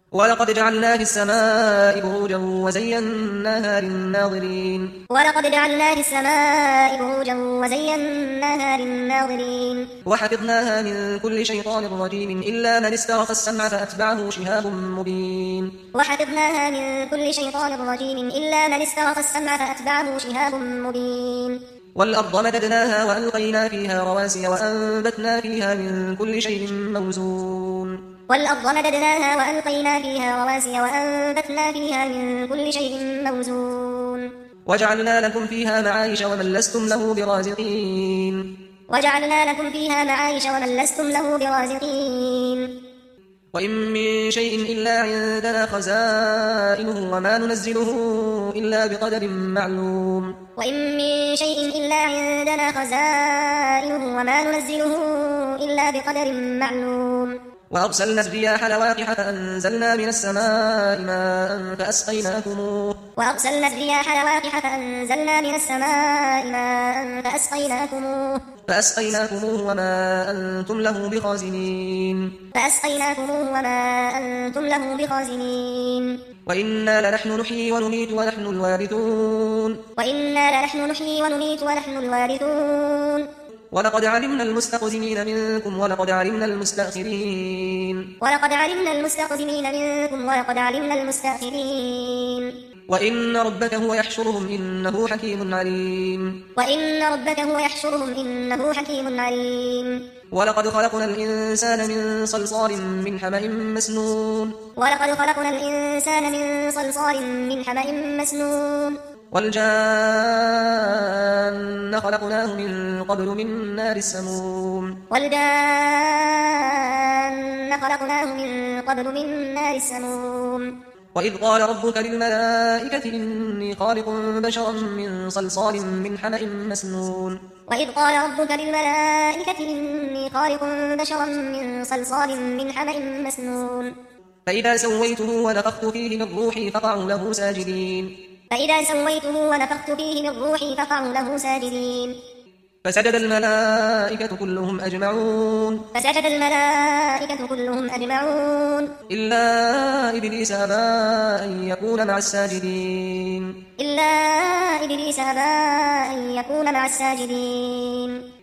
ولقد جعلنا في السماء بروجا وزيناها للناظرين ولقد جعلنا في السماء بروجا وزيناها للناظرين وحفظناها من كل شيطان رجيم إلا من استرق السمع فأتبعه شهاب مبين وحفظناها من كل شيطان رجيم إلا من استرق السمع فأتبعه شهاب مبين والأرض مددناها وألقينا فيها رواسي وأنبتنا فيها من كل شيء موزون والأرض مددناها وألقينا فيها رواسي وأنبتنا فيها من كل شيء موزون وجعلنا لكم فيها معايش ومن لستم له برازقين وجعلنا لكم فيها معايش ومن لستم له برازقين وإن من شيء إلا عندنا خزائنه وما ننزله إلا بقدر معلوم وإن من شيء إلا عندنا خزائنه وما ننزله إلا بقدر معلوم وأرسلنا الرياح لواقح فأنزلنا من السماء ماء فأسقيناكموه وأرسلنا الرياح لواقح فأنزلنا من السماء ماء فأسقيناكموه وما أنتم له بخازنين وإنا لنحن نحيي ونميت ونحن الوارثون ولقد علمنا المستقدمين منكم ولقد علمنا المستأخرين وإن ربك هو يحشرهم إنه حكيم عليم ولقد خلقنا الإنسان من صلصال من حمأ مسنون والجان خلقناه من قبل من نار السموم وإذ قال ربك للملائكة إني خالق بشرا من صلصال من حمأ مسنون فإذا سويته ونفخت فيه من روحي فقعوا له ساجدين فسجد الملائكة كلهم أجمعون إلا إبليس أبى أن يكون مع الساجدين